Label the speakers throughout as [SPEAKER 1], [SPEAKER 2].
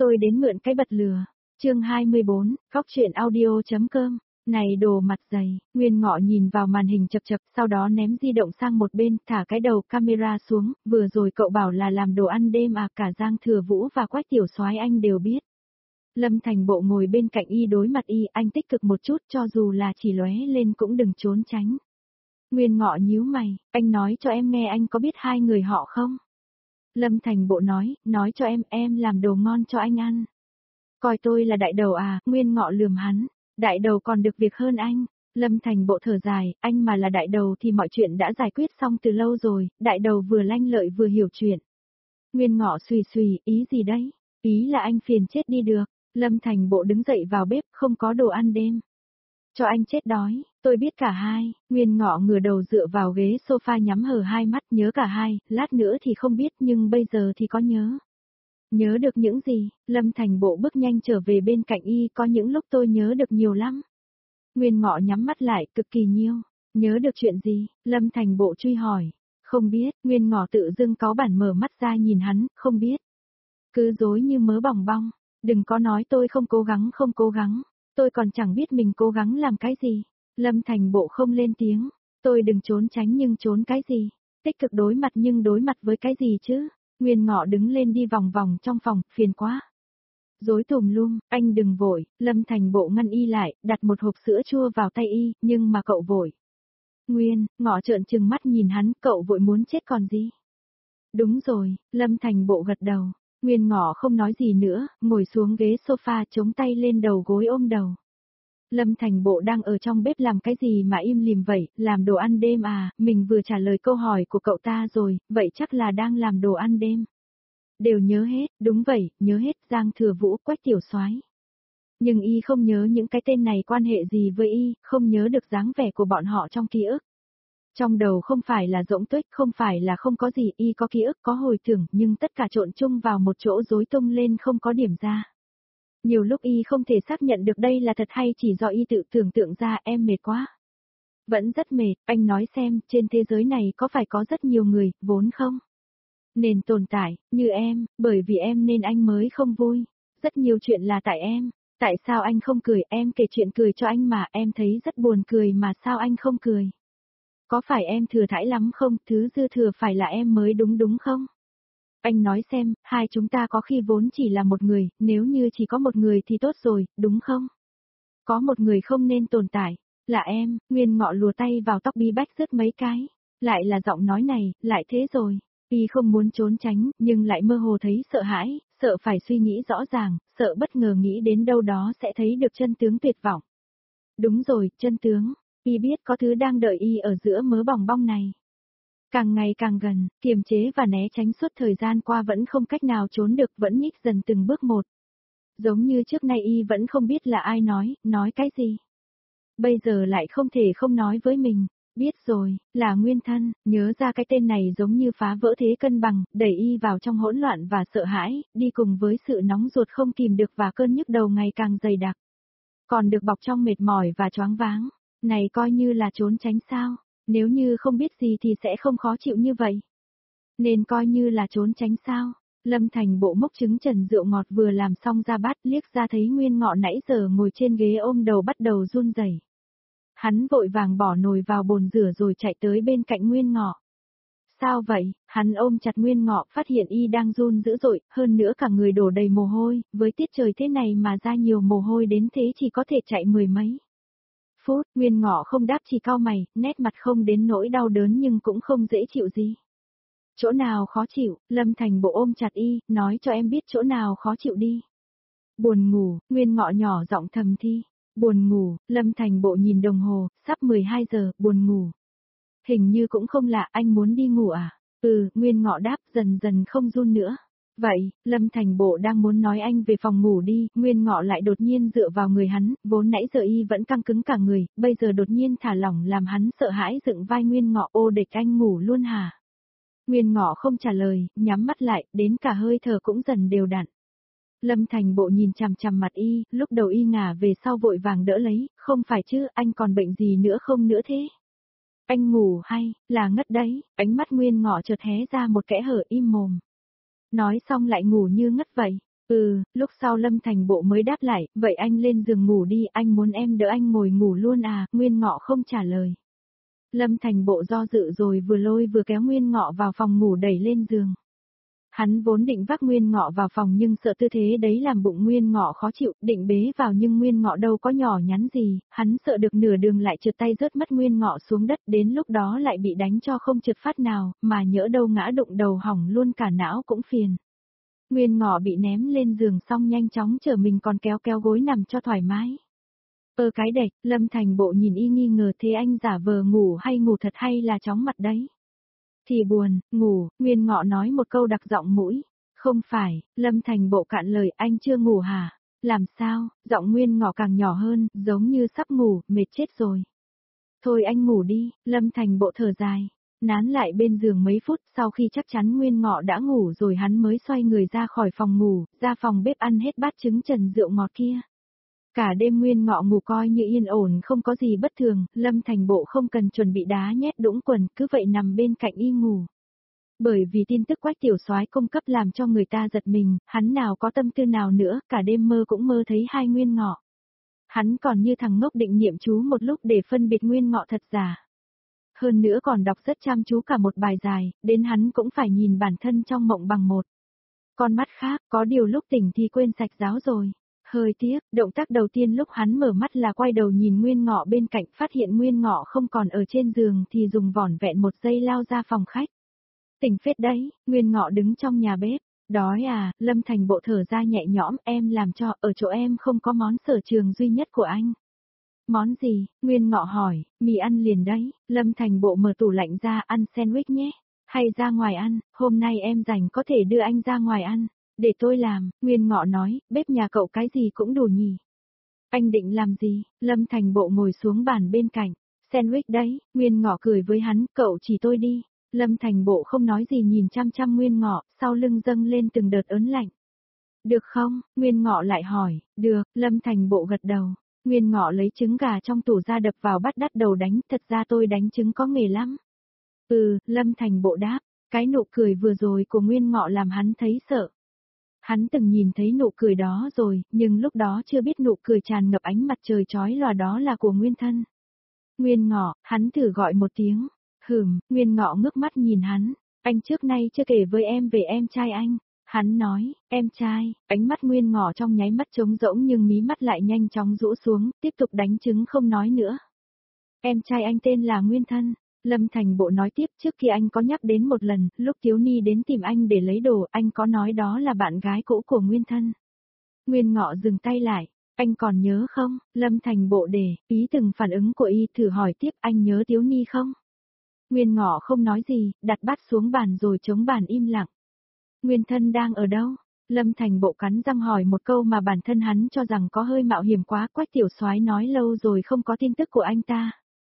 [SPEAKER 1] tôi đến mượn cái bật lửa. Chương 24, Góc truyện audio.com. Này đồ mặt dày, Nguyên Ngọ nhìn vào màn hình chập chập, sau đó ném di động sang một bên, thả cái đầu camera xuống, vừa rồi cậu bảo là làm đồ ăn đêm à, cả Giang Thừa Vũ và Quách Tiểu Soái anh đều biết. Lâm Thành Bộ ngồi bên cạnh y đối mặt y, anh tích cực một chút, cho dù là chỉ lóe lên cũng đừng trốn tránh. Nguyên Ngọ nhíu mày, anh nói cho em nghe anh có biết hai người họ không? Lâm Thành Bộ nói cho em làm đồ ngon cho anh ăn. Coi tôi là đại đầu à, Nguyên Ngọ lườm hắn, đại đầu còn được việc hơn anh. Lâm Thành Bộ thở dài, anh mà là đại đầu thì mọi chuyện đã giải quyết xong từ lâu rồi, đại đầu vừa lanh lợi vừa hiểu chuyện. Nguyên Ngọ xùy xùy, ý gì đấy? Ý là anh phiền chết đi được. Lâm Thành Bộ đứng dậy vào bếp, không có đồ ăn đêm. Cho anh chết đói, tôi biết cả hai. Nguyên Ngọ ngửa đầu dựa vào ghế sofa nhắm hờ hai mắt, nhớ cả hai, lát nữa thì không biết nhưng bây giờ thì có nhớ. Nhớ được những gì? Lâm Thành Bộ bước nhanh trở về bên cạnh y, có những lúc tôi nhớ được nhiều lắm. Nguyên Ngọ nhắm mắt lại, cực kỳ nhiều. Nhớ được chuyện gì? Lâm Thành Bộ truy hỏi. Không biết, Nguyên Ngọ tự dưng cáu bản mở mắt ra nhìn hắn, không biết. Cứ dối như mớ bòng bong, đừng có nói tôi không cố gắng. Tôi còn chẳng biết mình cố gắng làm cái gì. Lâm Thành Bộ không lên tiếng. Tôi đừng trốn tránh nhưng trốn cái gì? Tích cực đối mặt nhưng đối mặt với cái gì chứ? Nguyên Ngọ đứng lên đi vòng vòng trong phòng, phiền quá. Dối tùm lum, anh đừng vội, Lâm Thành Bộ ngăn y lại, đặt một hộp sữa chua vào tay y, nhưng mà cậu vội. Nguyên, Ngọ trợn trừng mắt nhìn hắn, cậu vội muốn chết còn gì? Đúng rồi, Lâm Thành Bộ gật đầu. Nguyên Ngọ không nói gì nữa, ngồi xuống ghế sofa chống tay lên đầu gối ôm đầu. Lâm Thành Bộ đang ở trong bếp làm cái gì mà im lìm vậy, làm đồ ăn đêm à, mình vừa trả lời câu hỏi của cậu ta rồi, vậy chắc là đang làm đồ ăn đêm. Đều nhớ hết, đúng vậy, nhớ hết Giang Thừa Vũ, Quách Tiểu Soái. Nhưng y không nhớ những cái tên này quan hệ gì với y, không nhớ được dáng vẻ của bọn họ trong ký ức. Trong đầu không phải là rỗng tuếch, không phải là không có gì, y có ký ức, có hồi tưởng, nhưng tất cả trộn chung vào một chỗ rối tung lên không có điểm ra. Nhiều lúc y không thể xác nhận được đây là thật hay chỉ do y tự tưởng tượng ra, em mệt quá. Vẫn rất mệt, anh nói xem, trên thế giới này có phải có rất nhiều người, vốn không? Nên tồn tại, như em, bởi vì em nên anh mới không vui. Rất nhiều chuyện là tại em. Tại sao anh không cười, em kể chuyện cười cho anh mà em thấy rất buồn cười mà sao anh không cười? Có phải em thừa thãi lắm không, thứ dư thừa phải là em mới đúng không? Anh nói xem, hai chúng ta có khi vốn chỉ là một người, nếu như chỉ có một người thì tốt rồi, đúng không? Có một người không nên tồn tại, là em. Nguyên Ngọ lùa tay vào tóc bí bách rớt mấy cái. Lại là giọng nói này, lại thế rồi. Y không muốn trốn tránh, nhưng lại mơ hồ thấy sợ hãi, sợ phải suy nghĩ rõ ràng, sợ bất ngờ nghĩ đến đâu đó sẽ thấy được chân tướng tuyệt vọng. Đúng rồi, chân tướng. Y biết có thứ đang đợi y ở giữa mớ bòng bong này. Càng ngày càng gần, kiềm chế và né tránh suốt thời gian qua vẫn không cách nào trốn được, vẫn nhích dần từng bước một. Giống như trước nay y vẫn không biết là ai nói cái gì. Bây giờ lại không thể không nói với mình. Biết rồi, là Nguyên Thân, nhớ ra cái tên này giống như phá vỡ thế cân bằng, đẩy y vào trong hỗn loạn và sợ hãi, đi cùng với sự nóng ruột không kìm được và cơn nhức đầu ngày càng dày đặc. Còn được bọc trong mệt mỏi và choáng váng, này coi như là trốn tránh sao, nếu như không biết gì thì sẽ không khó chịu như vậy. Nên coi như là trốn tránh sao. Lâm Thành Bộ múc trứng trần rượu ngọt vừa làm xong ra bát, liếc ra thấy Nguyên Ngọ nãy giờ ngồi trên ghế ôm đầu bắt đầu run rẩy. Hắn vội vàng bỏ nồi vào bồn rửa rồi chạy tới bên cạnh Nguyên Ngọ. Sao vậy? Hắn ôm chặt Nguyên Ngọ, phát hiện y đang run dữ dội, hơn nữa cả người đổ đầy mồ hôi, với tiết trời thế này mà ra nhiều mồ hôi đến thế chỉ có thể chạy mười mấy phút. Nguyên Ngọ không đáp, chỉ cau mày, nét mặt không đến nỗi đau đớn nhưng cũng không dễ chịu gì. Chỗ nào khó chịu? Lâm Thành Bộ ôm chặt y, nói cho em biết chỗ nào khó chịu đi. Buồn ngủ, Nguyên Ngọ nhỏ giọng thầm thi. Buồn ngủ, Lâm Thành Bộ nhìn đồng hồ, sắp 12 giờ, buồn ngủ. Hình như cũng không lạ, anh muốn đi ngủ à? Nguyên Ngọ đáp, dần dần không run nữa. Vậy, Lâm Thành Bộ đang muốn nói anh về phòng ngủ đi, Nguyên Ngọ lại đột nhiên dựa vào người hắn, vốn nãy giờ y vẫn căng cứng cả người, bây giờ đột nhiên thả lỏng làm hắn sợ hãi dựng vai Nguyên Ngọ, ô địch anh ngủ luôn hả? Nguyên Ngọ không trả lời, nhắm mắt lại, đến cả hơi thở cũng dần đều đặn. Lâm Thành Bộ nhìn chằm chằm mặt y, lúc đầu y ngả về sau vội vàng đỡ lấy, không phải chứ, anh còn bệnh gì nữa không nữa thế? Anh ngủ hay, là ngất đấy, ánh mắt Nguyên Ngọ chợt hé ra một kẽ hở im mồm. Nói xong lại ngủ như ngất vậy. Lúc sau Lâm Thành Bộ mới đáp lại, vậy anh lên giường ngủ đi, anh muốn em đỡ anh ngồi ngủ luôn à, Nguyên Ngọ không trả lời. Lâm Thành Bộ do dự rồi vừa lôi vừa kéo Nguyên Ngọ vào phòng ngủ đẩy lên giường. Hắn vốn định vác Nguyên Ngọ vào phòng nhưng sợ tư thế đấy làm bụng Nguyên Ngọ khó chịu, định bế vào nhưng Nguyên Ngọ đâu có nhỏ nhắn gì, hắn sợ được nửa đường lại trượt tay rớt mất Nguyên Ngọ xuống đất, đến lúc đó lại bị đánh cho không trượt phát nào, mà nhỡ đâu ngã đụng đầu hỏng luôn cả não cũng phiền. Nguyên Ngọ bị ném lên giường xong nhanh chóng chở mình còn kéo kéo gối nằm cho thoải mái. Cái đệch, Lâm Thành Bộ nhìn y nghi ngờ thế anh giả vờ ngủ hay ngủ thật hay là chóng mặt đấy. Thì buồn, ngủ, Nguyên Ngọ nói một câu đặc giọng mũi. Không phải, Lâm Thành Bộ cạn lời, anh chưa ngủ hả? Làm sao, giọng Nguyên Ngọ càng nhỏ hơn, giống như sắp ngủ, mệt chết rồi. Thôi anh ngủ đi, Lâm Thành Bộ thở dài. Nán lại bên giường mấy phút sau khi chắc chắn Nguyên Ngọ đã ngủ rồi hắn mới xoay người ra khỏi phòng ngủ, ra phòng bếp ăn hết bát trứng trần rượu ngọt kia. Cả đêm Nguyên Ngọ ngủ coi như yên ổn không có gì bất thường, Lâm Thành Bộ không cần chuẩn bị đá nhét đũng quần, cứ vậy nằm bên cạnh y ngủ. Bởi vì tin tức Quách tiểu soái cung cấp làm cho người ta giật mình, hắn nào có tâm tư nào nữa, cả đêm mơ cũng mơ thấy hai Nguyên Ngọ. Hắn còn như thằng ngốc định niệm chú một lúc để phân biệt Nguyên Ngọ thật giả. Hơn nữa còn đọc rất chăm chú cả một bài dài, đến hắn cũng phải nhìn bản thân trong mộng bằng một con mắt khác, có điều lúc tỉnh thì quên sạch giáo rồi. Hơi tiếc, động tác đầu tiên lúc hắn mở mắt là quay đầu nhìn Nguyên Ngọ bên cạnh, phát hiện Nguyên Ngọ không còn ở trên giường thì dùng vỏn vẹn một giây lao ra phòng khách. Tỉnh phết đấy, Nguyên Ngọ đứng trong nhà bếp. Đói à, Lâm Thành Bộ thở ra nhẹ nhõm, em làm cho, ở chỗ em không có món sở trường duy nhất của anh. Món gì? Nguyên Ngọ hỏi, mì ăn liền đấy, Lâm Thành Bộ mở tủ lạnh ra, ăn sandwich nhé. Hay ra ngoài ăn, hôm nay em rảnh có thể đưa anh ra ngoài ăn. Để tôi làm, Nguyên Ngọ nói, bếp nhà cậu cái gì cũng đủ nhỉ. Anh định làm gì? Lâm Thành Bộ ngồi xuống bàn bên cạnh. Sandwich đấy, Nguyên Ngọ cười với hắn, cậu chỉ tôi đi. Lâm Thành Bộ không nói gì nhìn chăm chăm Nguyên Ngọ, sau lưng dâng lên từng đợt ớn lạnh. Được không? Nguyên Ngọ lại hỏi, được, Lâm Thành Bộ gật đầu. Nguyên Ngọ lấy trứng gà trong tủ ra đập vào bắt đắt đầu đánh, thật ra tôi đánh trứng có nghề lắm. Lâm Thành Bộ đáp, cái nụ cười vừa rồi của Nguyên Ngọ làm hắn thấy sợ. Hắn từng nhìn thấy nụ cười đó rồi, nhưng lúc đó chưa biết nụ cười tràn ngập ánh mặt trời chói lòa đó là của Nguyên Thân. Nguyên Ngọ, hắn thử gọi một tiếng. Nguyên Ngọ ngước mắt nhìn hắn. Anh trước nay chưa kể với em về em trai anh. Hắn nói, em trai, ánh mắt Nguyên Ngọ trong nháy mắt trống rỗng nhưng mí mắt lại nhanh chóng rũ xuống, tiếp tục đánh trứng không nói nữa. Em trai anh tên là Nguyên Thân. Lâm Thành Bộ nói tiếp, trước kia anh có nhắc đến một lần, lúc Tiếu Ni đến tìm anh để lấy đồ, anh có nói đó là bạn gái cũ của Nguyên Thân. Nguyên Ngọ dừng tay lại, anh còn nhớ không? Lâm Thành Bộ để ý từng phản ứng của y, thử hỏi tiếp, anh nhớ Tiếu Ni không? Nguyên Ngọ không nói gì, đặt bát xuống bàn rồi chống bàn im lặng. Nguyên Thân đang ở đâu? Lâm Thành Bộ cắn răng hỏi một câu mà bản thân hắn cho rằng có hơi mạo hiểm quá, Quách tiểu soái nói lâu rồi không có tin tức của anh ta.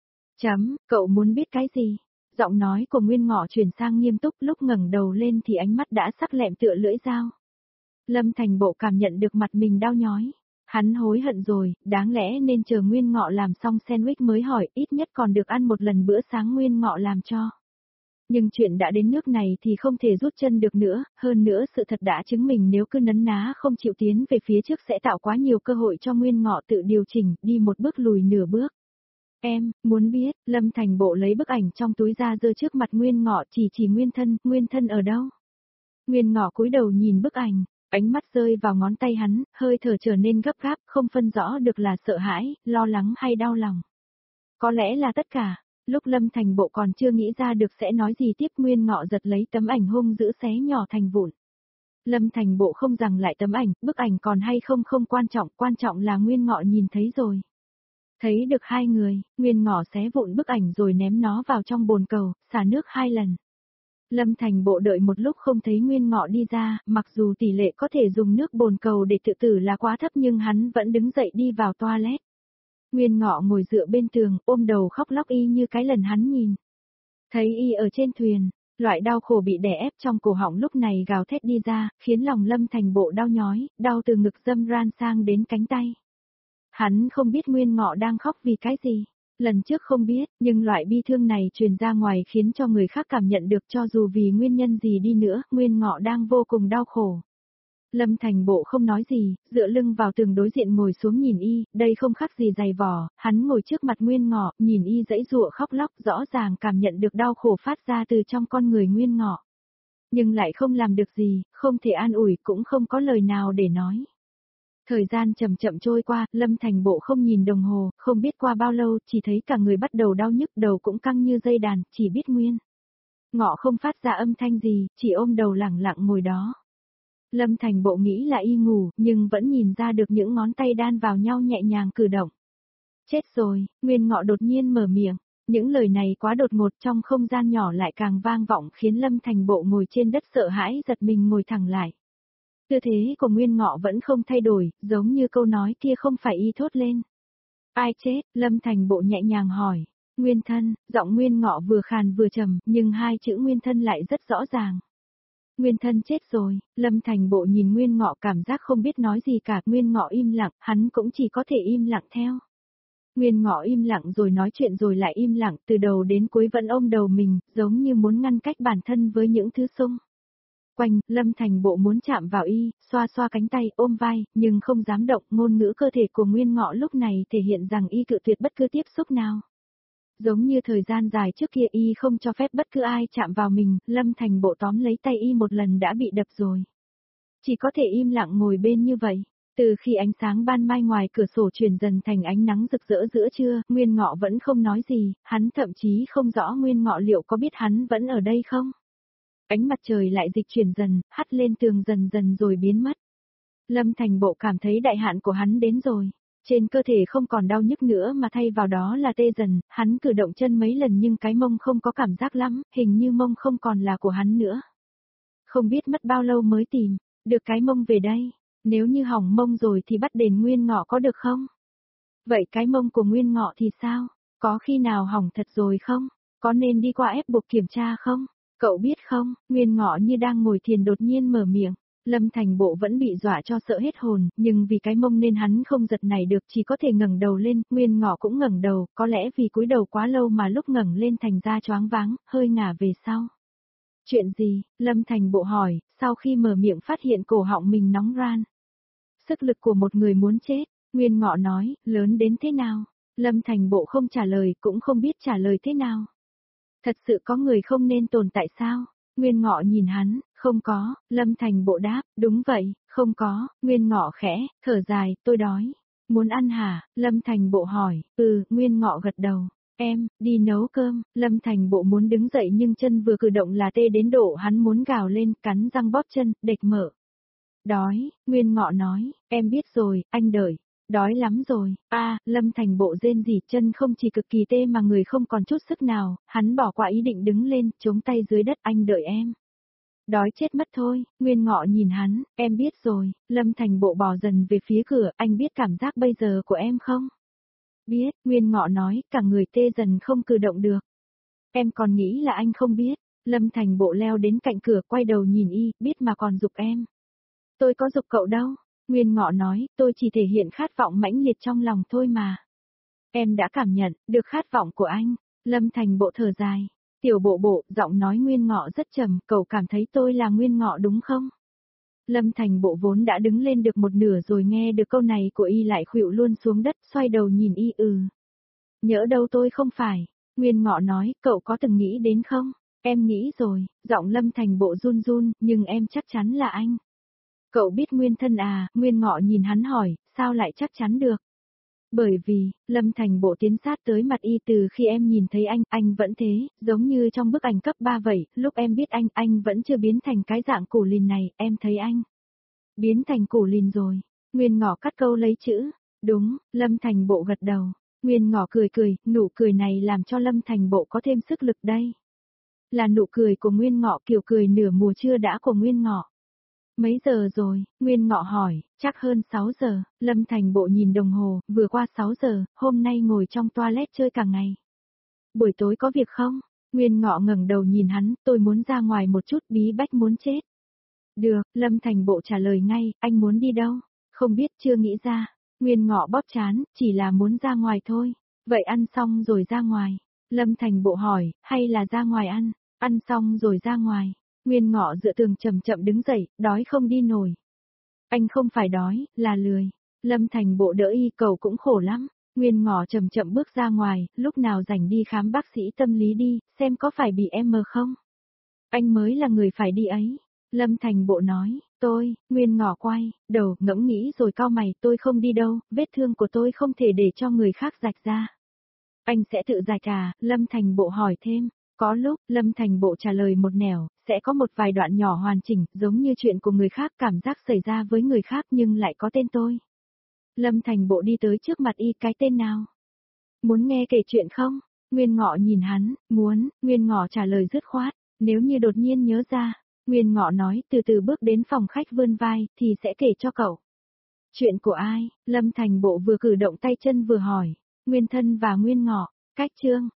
[SPEAKER 1] Cậu muốn biết cái gì? Giọng nói của Nguyên Ngọ chuyển sang nghiêm túc, lúc ngẩng đầu lên thì ánh mắt đã sắc lẹm tựa lưỡi dao. Lâm Thành Bộ cảm nhận được mặt mình đau nhói. Hắn hối hận rồi, đáng lẽ nên chờ Nguyên Ngọ làm xong sandwich mới hỏi, ít nhất còn được ăn một lần bữa sáng Nguyên Ngọ làm cho. Nhưng chuyện đã đến nước này thì không thể rút chân được nữa, hơn nữa sự thật đã chứng minh nếu cứ nấn ná không chịu tiến về phía trước sẽ tạo quá nhiều cơ hội cho Nguyên Ngọ tự điều chỉnh, đi một bước lùi nửa bước. Em, muốn biết, Lâm Thành Bộ lấy bức ảnh trong túi ra giơ trước mặt Nguyên Ngọ, chỉ Nguyên Thân ở đâu? Nguyên Ngọ cúi đầu nhìn bức ảnh, ánh mắt rơi vào ngón tay hắn, hơi thở trở nên gấp gáp, không phân rõ được là sợ hãi, lo lắng hay đau lòng. Có lẽ là tất cả, lúc Lâm Thành Bộ còn chưa nghĩ ra được sẽ nói gì tiếp, Nguyên Ngọ giật lấy tấm ảnh hung dữ xé nhỏ thành vụn. Lâm Thành Bộ không rằng lại tấm ảnh, bức ảnh còn hay không quan trọng là Nguyên Ngọ nhìn thấy rồi. Thấy được hai người, Nguyên Ngọ xé vụn bức ảnh rồi ném nó vào trong bồn cầu, xả nước 2 lần. Lâm Thành Bộ đợi một lúc không thấy Nguyên Ngọ đi ra, mặc dù tỷ lệ có thể dùng nước bồn cầu để tự tử là quá thấp nhưng hắn vẫn đứng dậy đi vào toilet. Nguyên Ngọ ngồi dựa bên tường, ôm đầu khóc lóc y như cái lần hắn nhìn. Thấy y ở trên thuyền, loại đau khổ bị đè ép trong cổ họng lúc này gào thét đi ra, khiến lòng Lâm Thành Bộ đau nhói, đau từ ngực dâm ran sang đến cánh tay. Hắn không biết Nguyên Ngọ đang khóc vì cái gì. Lần trước không biết, nhưng loại bi thương này truyền ra ngoài khiến cho người khác cảm nhận được, cho dù vì nguyên nhân gì đi nữa, Nguyên Ngọ đang vô cùng đau khổ. Lâm Thành Bộ không nói gì, dựa lưng vào tường đối diện ngồi xuống nhìn y, đây không khác gì giày vò, hắn ngồi trước mặt Nguyên Ngọ, nhìn y giãy giụa khóc lóc, rõ ràng cảm nhận được đau khổ phát ra từ trong con người Nguyên Ngọ. Nhưng lại không làm được gì, không thể an ủi cũng không có lời nào để nói. Thời gian chậm chậm trôi qua, Lâm Thành Bộ không nhìn đồng hồ, không biết qua bao lâu, chỉ thấy cả người bắt đầu đau nhức, đầu cũng căng như dây đàn, chỉ biết Nguyên Ngọ không phát ra âm thanh gì, chỉ ôm đầu lẳng lặng ngồi đó. Lâm Thành Bộ nghĩ là y ngủ, nhưng vẫn nhìn ra được những ngón tay đan vào nhau nhẹ nhàng cử động. Chết rồi, Nguyên Ngọ đột nhiên mở miệng. Những lời này quá đột ngột trong không gian nhỏ lại càng vang vọng khiến Lâm Thành Bộ ngồi trên đất sợ hãi giật mình ngồi thẳng lại. Tư thế của Nguyên Ngọ vẫn không thay đổi, giống như câu nói kia không phải y thốt lên. Ai chết? Lâm Thành Bộ nhẹ nhàng hỏi. Nguyên thân, giọng Nguyên Ngọ vừa khàn vừa trầm, nhưng hai chữ Nguyên thân lại rất rõ ràng. Nguyên thân chết rồi, Lâm Thành Bộ nhìn Nguyên Ngọ cảm giác không biết nói gì cả, Nguyên Ngọ im lặng, hắn cũng chỉ có thể im lặng theo. Nguyên Ngọ im lặng rồi nói chuyện rồi lại im lặng, từ đầu đến cuối vẫn ôm đầu mình, giống như muốn ngăn cách bản thân với những thứ xung quanh. Lâm Thành Bộ muốn chạm vào y, xoa xoa cánh tay, ôm vai, nhưng không dám động. Ngôn ngữ cơ thể của Nguyên Ngọ lúc này thể hiện rằng y cự tuyệt bất cứ tiếp xúc nào. Giống như thời gian dài trước kia y không cho phép bất cứ ai chạm vào mình, Lâm Thành Bộ tóm lấy tay y một lần đã bị đập rồi. Chỉ có thể im lặng ngồi bên như vậy. Từ khi ánh sáng ban mai ngoài cửa sổ chuyển dần thành ánh nắng rực rỡ giữa trưa, Nguyên Ngọ vẫn không nói gì, hắn thậm chí không rõ Nguyên Ngọ liệu có biết hắn vẫn ở đây không. Ánh mặt trời lại dịch chuyển dần, hắt lên tường dần dần rồi biến mất. Lâm Thành Bộ cảm thấy đại hạn của hắn đến rồi. Trên cơ thể không còn đau nhức nữa mà thay vào đó là tê dần, hắn cử động chân mấy lần nhưng cái mông không có cảm giác lắm, hình như mông không còn là của hắn nữa. Không biết mất bao lâu mới tìm được cái mông về đây, nếu như hỏng mông rồi thì bắt đền Nguyên Ngọ có được không? Vậy cái mông của Nguyên Ngọ thì sao? Có khi nào hỏng thật rồi không? Có nên đi qua ép buộc kiểm tra không? Cậu biết không, Nguyên Ngọ như đang ngồi thiền đột nhiên mở miệng. Lâm Thành Bộ vẫn bị dọa cho sợ hết hồn, nhưng vì cái mông nên hắn không giật nảy được, chỉ có thể ngẩng đầu lên. Nguyên Ngọ cũng ngẩng đầu, có lẽ vì cúi đầu quá lâu mà lúc ngẩng lên thành ra choáng váng, hơi ngả về sau. Chuyện gì? Lâm Thành Bộ hỏi, sau khi mở miệng phát hiện cổ họng mình nóng ran. Sức lực của một người muốn chết, Nguyên Ngọ nói, lớn đến thế nào? Lâm Thành Bộ không trả lời, cũng không biết trả lời thế nào. Thật sự có người không nên tồn tại sao? Nguyên Ngọ nhìn hắn, không có. Lâm Thành Bộ đáp, đúng vậy, không có. Nguyên Ngọ khẽ, thở dài, tôi đói. Muốn ăn hả? Lâm Thành Bộ hỏi, Nguyên Ngọ gật đầu. Em, đi nấu cơm. Lâm Thành Bộ muốn đứng dậy nhưng chân vừa cử động là tê đến độ hắn muốn gào lên, cắn răng bóp chân, đệt mở. Đói, Nguyên Ngọ nói, em biết rồi, anh đợi. Đói lắm rồi, Lâm Thành Bộ rên rỉ, chân không chỉ cực kỳ tê mà người không còn chút sức nào, hắn bỏ qua ý định đứng lên, chống tay dưới đất, anh đợi em. Đói chết mất thôi, Nguyên Ngọ nhìn hắn, em biết rồi. Lâm Thành Bộ bò dần về phía cửa, anh biết cảm giác bây giờ của em không? Biết, Nguyên Ngọ nói, cả người tê dần không cử động được. Em còn nghĩ là anh không biết. Lâm Thành Bộ leo đến cạnh cửa, quay đầu nhìn y, biết mà còn giục em. Tôi có giục cậu đâu. Nguyên Ngọ nói, tôi chỉ thể hiện khát vọng mãnh liệt trong lòng thôi mà. Em đã cảm nhận được khát vọng của anh. Lâm Thành Bộ thở dài. Tiểu Bộ, giọng nói Nguyên Ngọ rất trầm, cậu cảm thấy tôi là Nguyên Ngọ đúng không? Lâm Thành Bộ vốn đã đứng lên được một nửa rồi nghe được câu này của y lại khuỵu luôn xuống đất, xoay đầu nhìn y. Nhỡ đâu tôi không phải. Nguyên Ngọ nói, cậu có từng nghĩ đến không? Em nghĩ rồi, giọng Lâm Thành Bộ run run, nhưng em chắc chắn là anh. Cậu biết Nguyên thân à? Nguyên Ngọ nhìn hắn hỏi, sao lại chắc chắn được? Bởi vì, Lâm Thành Bộ tiến sát tới mặt y, từ khi em nhìn thấy anh vẫn thế, giống như trong bức ảnh cấp 3 vậy, lúc em biết anh vẫn chưa biến thành cái dạng củ lìn này, em thấy anh biến thành củ lìn rồi. Nguyên Ngọ cắt câu lấy chữ, đúng, Lâm Thành Bộ gật đầu. Nguyên Ngọ cười, nụ cười này làm cho Lâm Thành Bộ có thêm sức lực đây. Là nụ cười của Nguyên Ngọ, kiểu cười nửa mùa trưa đã của Nguyên Ngọ. Mấy giờ rồi? Nguyên Ngọ hỏi, chắc hơn 6 giờ. Lâm Thành Bộ nhìn đồng hồ, vừa qua 6 giờ, hôm nay ngồi trong toilet chơi cả ngày. Buổi tối có việc không? Nguyên Ngọ ngẩng đầu nhìn hắn, tôi muốn ra ngoài một chút, bí bách muốn chết. Được, Lâm Thành Bộ trả lời ngay, anh muốn đi đâu? Không biết, chưa nghĩ ra. Nguyên Ngọ bóp trán, chỉ là muốn ra ngoài thôi. Vậy ăn xong rồi ra ngoài. Lâm Thành Bộ hỏi, hay là ra ngoài ăn? Ăn xong rồi ra ngoài. Nguyên Ngọ dựa tường chậm chậm đứng dậy, đói không đi nổi. Anh không phải đói, là lười. Lâm Thành Bộ đỡ y cậu cũng khổ lắm. Nguyên Ngọ chậm chậm bước ra ngoài, lúc nào rảnh đi khám bác sĩ tâm lý đi, xem có phải bị em mờ không. Anh mới là người phải đi ấy. Lâm Thành Bộ nói, Nguyên Ngọ quay, đầu ngẫm nghĩ rồi cau mày, tôi không đi đâu, vết thương của tôi không thể để cho người khác rạch ra. Anh sẽ tự rạch à? Lâm Thành Bộ hỏi thêm. Có lúc, Lâm Thành Bộ trả lời một nẻo, sẽ có một vài đoạn nhỏ hoàn chỉnh, giống như chuyện của người khác cảm giác xảy ra với người khác nhưng lại có tên tôi. Lâm Thành Bộ đi tới trước mặt y, cái tên nào? Muốn nghe kể chuyện không? Nguyên Ngọ nhìn hắn, muốn, Nguyên Ngọ trả lời dứt khoát, nếu như đột nhiên nhớ ra. Nguyên Ngọ nói từ từ bước đến phòng khách vươn vai, thì sẽ kể cho cậu. Chuyện của ai? Lâm Thành Bộ vừa cử động tay chân vừa hỏi. Nguyên Thân và Nguyên Ngọ, cách chương.